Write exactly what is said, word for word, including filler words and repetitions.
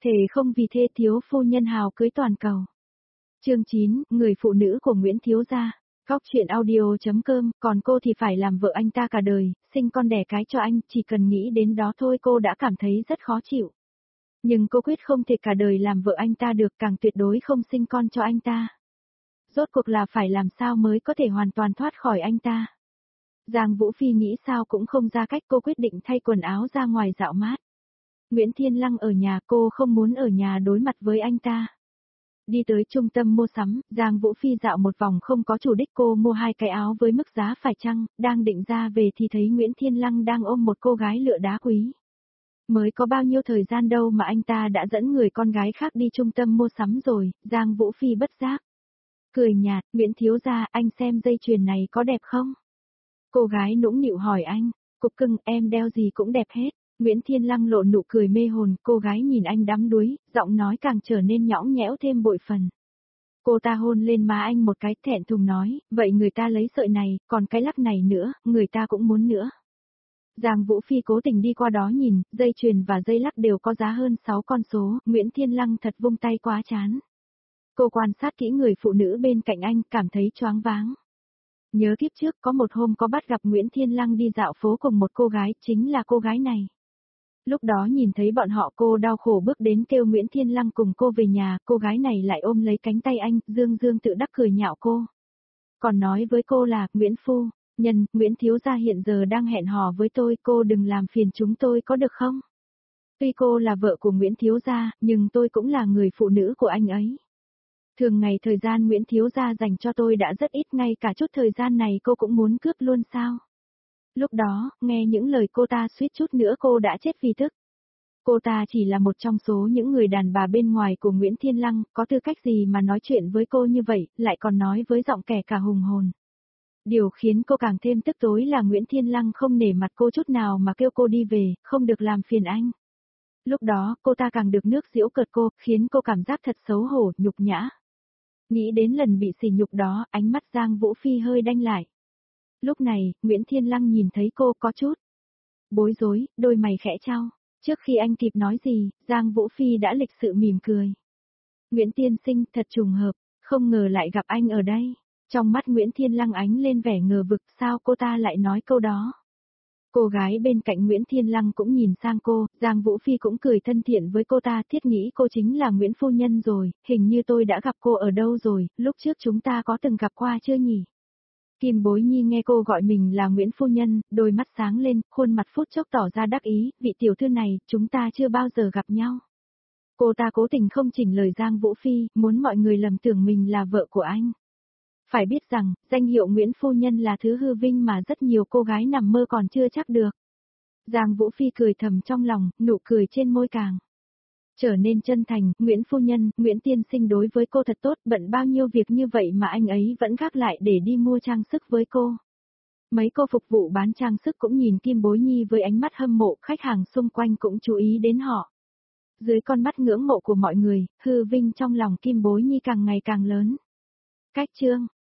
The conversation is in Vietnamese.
Thề không vì thê thiếu phu nhân hào cưới toàn cầu. Chương chín, người phụ nữ của Nguyễn Thiếu Gia. Góc chuyện audio.com, còn cô thì phải làm vợ anh ta cả đời, sinh con đẻ cái cho anh, chỉ cần nghĩ đến đó thôi cô đã cảm thấy rất khó chịu. Nhưng cô quyết không thể cả đời làm vợ anh ta được, càng tuyệt đối không sinh con cho anh ta. Rốt cuộc là phải làm sao mới có thể hoàn toàn thoát khỏi anh ta. Giang Vũ Phi nghĩ sao cũng không ra cách, cô quyết định thay quần áo ra ngoài dạo mát. Nguyễn Thiên Lăng ở nhà, cô không muốn ở nhà đối mặt với anh ta. Đi tới trung tâm mua sắm, Giang Vũ Phi dạo một vòng không có chủ đích, cô mua hai cái áo với mức giá phải chăng, đang định ra về thì thấy Nguyễn Thiên Lăng đang ôm một cô gái lựa đá quý. Mới có bao nhiêu thời gian đâu mà anh ta đã dẫn người con gái khác đi trung tâm mua sắm rồi, Giang Vũ Phi bất giác. Cười nhạt, Nguyễn Thiếu Gia, anh xem dây chuyền này có đẹp không? Cô gái nũng nịu hỏi anh, cục cưng, em đeo gì cũng đẹp hết. Nguyễn Thiên Lăng lộ nụ cười mê hồn, cô gái nhìn anh đắm đuối, giọng nói càng trở nên nhõng nhẽo thêm bội phần. Cô ta hôn lên má anh một cái, thẹn thùng nói, vậy người ta lấy sợi này, còn cái lắc này nữa, người ta cũng muốn nữa. Giang Vũ Phi cố tình đi qua đó nhìn, dây chuyền và dây lắc đều có giá hơn sáu con số, Nguyễn Thiên Lăng thật vung tay quá chán. Cô quan sát kỹ người phụ nữ bên cạnh anh, cảm thấy choáng váng. Nhớ kiếp trước có một hôm có bắt gặp Nguyễn Thiên Lăng đi dạo phố cùng một cô gái, chính là cô gái này. Lúc đó nhìn thấy bọn họ, cô đau khổ bước đến kêu Nguyễn Thiên Lăng cùng cô về nhà, cô gái này lại ôm lấy cánh tay anh, dương dương tự đắc cười nhạo cô. Còn nói với cô là, Nguyễn Phu Nhân, Nguyễn Thiếu Gia hiện giờ đang hẹn hò với tôi, cô đừng làm phiền chúng tôi có được không? Tuy cô là vợ của Nguyễn Thiếu Gia, nhưng tôi cũng là người phụ nữ của anh ấy. Thường ngày thời gian Nguyễn Thiếu Gia dành cho tôi đã rất ít, ngay cả chút thời gian này cô cũng muốn cướp luôn sao? Lúc đó, nghe những lời cô ta suýt chút nữa cô đã chết vì tức. Cô ta chỉ là một trong số những người đàn bà bên ngoài của Nguyễn Thiên Lăng, có tư cách gì mà nói chuyện với cô như vậy, lại còn nói với giọng kẻ cả hùng hồn. Điều khiến cô càng thêm tức tối là Nguyễn Thiên Lăng không nể mặt cô chút nào mà kêu cô đi về, không được làm phiền anh. Lúc đó, cô ta càng được nước giễu cợt cô, khiến cô cảm giác thật xấu hổ, nhục nhã. Nghĩ đến lần bị sỉ nhục đó, ánh mắt Giang Vũ Phi hơi đanh lại. Lúc này, Nguyễn Thiên Lăng nhìn thấy cô có chút bối rối, đôi mày khẽ chau. Trước khi anh kịp nói gì, Giang Vũ Phi đã lịch sự mỉm cười. Nguyễn Tiên Sinh, thật trùng hợp, không ngờ lại gặp anh ở đây. Trong mắt Nguyễn Thiên Lăng ánh lên vẻ ngờ vực, sao cô ta lại nói câu đó. Cô gái bên cạnh Nguyễn Thiên Lăng cũng nhìn sang cô, Giang Vũ Phi cũng cười thân thiện với cô ta, thiết nghĩ cô chính là Nguyễn Phu Nhân rồi, hình như tôi đã gặp cô ở đâu rồi, lúc trước chúng ta có từng gặp qua chưa nhỉ? Kim Bối Nhi nghe cô gọi mình là Nguyễn Phu Nhân, đôi mắt sáng lên, khuôn mặt phút chốc tỏ ra đắc ý, vị tiểu thư này, chúng ta chưa bao giờ gặp nhau. Cô ta cố tình không chỉnh lời Giang Vũ Phi, muốn mọi người lầm tưởng mình là vợ của anh. Phải biết rằng, danh hiệu Nguyễn Phu Nhân là thứ hư vinh mà rất nhiều cô gái nằm mơ còn chưa chắc được. Giang Vũ Phi cười thầm trong lòng, nụ cười trên môi càng trở nên chân thành. Nguyễn Phu Nhân, Nguyễn Tiên Sinh đối với cô thật tốt, bận bao nhiêu việc như vậy mà anh ấy vẫn gác lại để đi mua trang sức với cô. Mấy cô phục vụ bán trang sức cũng nhìn Kim Bối Nhi với ánh mắt hâm mộ, khách hàng xung quanh cũng chú ý đến họ. Dưới con mắt ngưỡng mộ của mọi người, hư vinh trong lòng Kim Bối Nhi càng ngày càng lớn. Cách chương